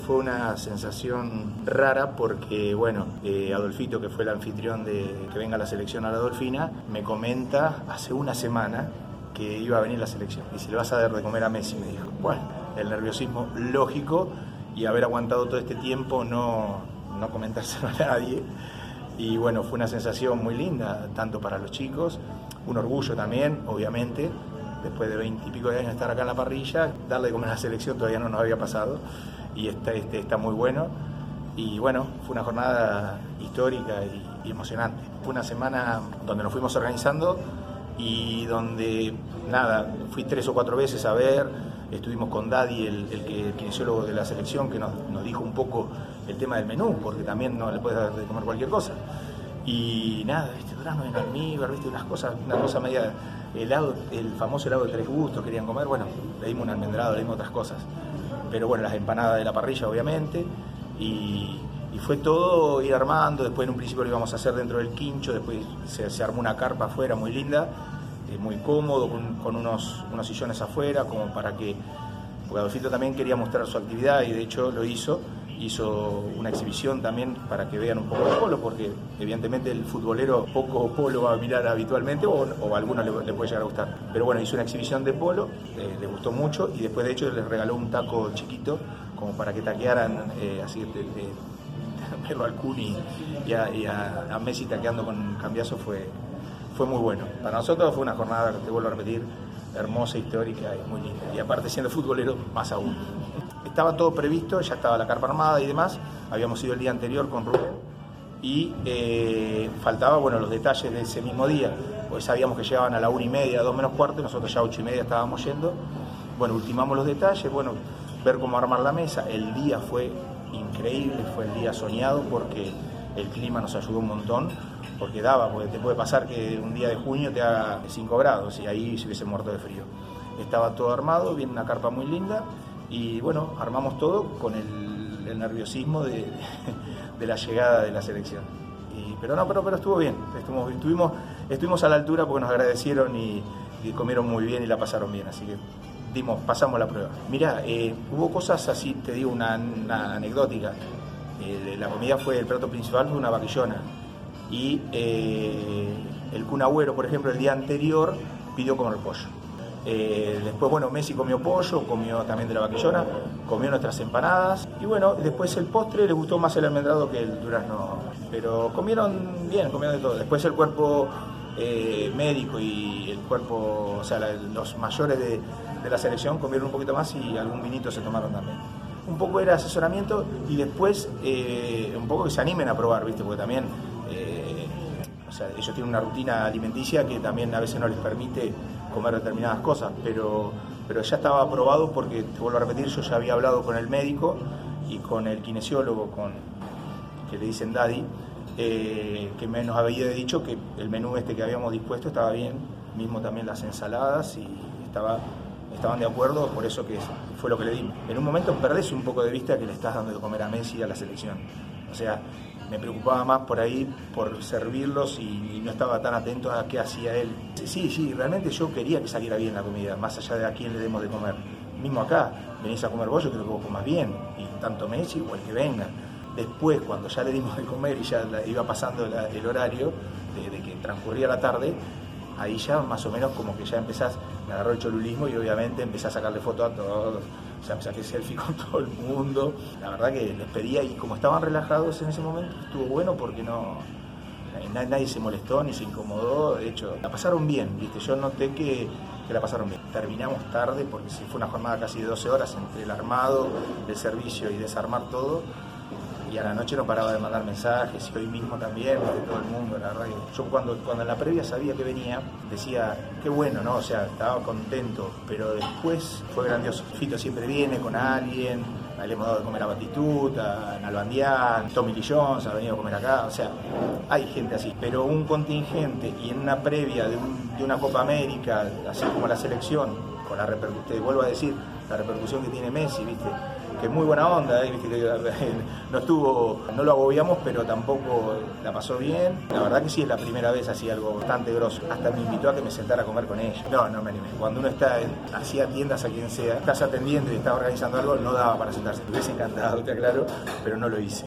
Fue una sensación rara porque, bueno, Adolfito, que fue el anfitrión de que venga la selección a la Dolfina, me comenta hace una semana que iba a venir la selección. Y si le vas a dar de comer a Messi, me dijo. Bueno, el nerviosismo lógico y haber aguantado todo este tiempo no comentárselo a nadie. Y bueno, fue una sensación muy linda, tanto para los chicos, un orgullo también, obviamente, después de 20 y pico de años de estar acá en la parrilla, darle de comer a la selección todavía no nos había pasado. Y está muy bueno, y bueno, fue una jornada histórica y emocionante. Fue una semana donde nos fuimos organizando y donde, nada, fui 3 o 4 veces a ver, estuvimos con Daddy, el kinesiólogo de la selección, que nos dijo un poco el tema del menú, porque también no le puedes dar de comer cualquier cosa. Y nada, durazno en almíbar, una cosa media, helado, el famoso helado de 3 gustos querían comer, bueno, le dimos un almendrado, le dimos otras cosas. Pero bueno, las empanadas de la parrilla, obviamente, y fue todo ir armando. Después en un principio lo íbamos a hacer dentro del quincho, después se armó una carpa afuera muy linda, muy cómodo, con unos sillones afuera, como para que, porque Adolfito también quería mostrar su actividad y de hecho lo hizo una exhibición también para que vean un poco de polo, porque evidentemente el futbolero poco polo va a mirar habitualmente o a algunos le puede llegar a gustar. Pero bueno, hizo una exhibición de polo, le gustó mucho y después de hecho les regaló un taco chiquito como para que taquearan así verlo al Kun y a Messi taqueando con Cambiaso fue muy bueno. Para nosotros fue una jornada, te vuelvo a repetir, hermosa, histórica y muy linda. Y aparte siendo futbolero, más aún. Estaba todo previsto, ya estaba la carpa armada y demás, habíamos ido el día anterior con Rubén y faltaba, bueno, los detalles de ese mismo día, pues sabíamos que llegaban a la 1:30, 2 menos cuarto, nosotros ya 8:30 estábamos yendo. Bueno, ultimamos los detalles, bueno, ver cómo armar la mesa. El día fue increíble, fue el día soñado porque el clima nos ayudó un montón, porque te puede pasar que un día de junio te haga 5 grados y ahí se hubiese muerto de frío. Estaba todo armado, viene una carpa muy linda. Y bueno, armamos todo con el nerviosismo de la llegada de la selección. Pero estuvo bien, estuvimos a la altura porque nos agradecieron y comieron muy bien y la pasaron bien, así que pasamos la prueba. Mirá, hubo cosas así, te digo una anecdótica. La comida el plato principal fue una vaquillona y el Kun Agüero, por ejemplo, el día anterior pidió comer pollo. Después, bueno, Messi comió pollo, comió también de la vaquillona, comió nuestras empanadas y bueno, después el postre le gustó más el almendrado que el durazno, pero comieron bien, comieron de todo. Después el cuerpo médico y el cuerpo, o sea, los mayores de la selección comieron un poquito más y algún vinito se tomaron también. Un poco era asesoramiento y después un poco que se animen a probar, ¿viste? Porque también o sea, ellos tienen una rutina alimenticia que también a veces no les permite comer determinadas cosas, pero ya estaba aprobado porque, te vuelvo a repetir, yo ya había hablado con el médico y con el kinesiólogo, que le dicen Daddy, que nos había dicho que el menú que habíamos dispuesto estaba bien, mismo también las ensaladas, y estaban de acuerdo, por eso que fue lo que le dimos. En un momento perdés un poco de vista que le estás dando de comer a Messi y a la selección, o sea, me preocupaba más por ahí, por servirlos y no estaba tan atento a qué hacía él. Sí, realmente yo quería que saliera bien la comida, más allá de a quién le demos de comer. Mismo acá, venís a comer vos, yo creo que vos comas bien, y tanto Messi o el que venga. Después, cuando ya le dimos de comer y ya iba pasando el horario de que transcurría la tarde, ahí ya más o menos como que ya me agarró el cholulismo y obviamente empecé a sacarle fotos a todos. O sea, me saqué selfie con todo el mundo. La verdad que les pedía, y como estaban relajados en ese momento, estuvo bueno porque nadie se molestó ni se incomodó. De hecho, la pasaron bien, ¿viste? Yo noté que la pasaron bien. Terminamos tarde porque fue una jornada casi de 12 horas entre el armado, el servicio y desarmar todo. Y a la noche no paraba de mandar mensajes, y hoy mismo también, de todo el mundo. La verdad que yo cuando en la previa sabía que venía, decía, qué bueno, ¿no? O sea, estaba contento, pero después fue grandioso. Fito siempre viene con alguien, le hemos dado de comer a Batistuta, a Nalbandián, Tommy Lee Jones ha venido a comer acá, o sea, hay gente así. Pero un contingente y en una previa de una Copa América, así como la selección, con la repercusión, vuelvo a decir, la repercusión que tiene Messi, ¿viste? que muy buena onda, ¿viste? No lo agobiamos, pero tampoco la pasó bien. La verdad que sí, es la primera vez así algo bastante grosso. Hasta me invitó a que me sentara a comer con ella. No me animé. Cuando uno hacía tiendas a quien sea, estás atendiendo y estás organizando algo, no daba para sentarse. Me hubiese encantado, te aclaro, pero no lo hice.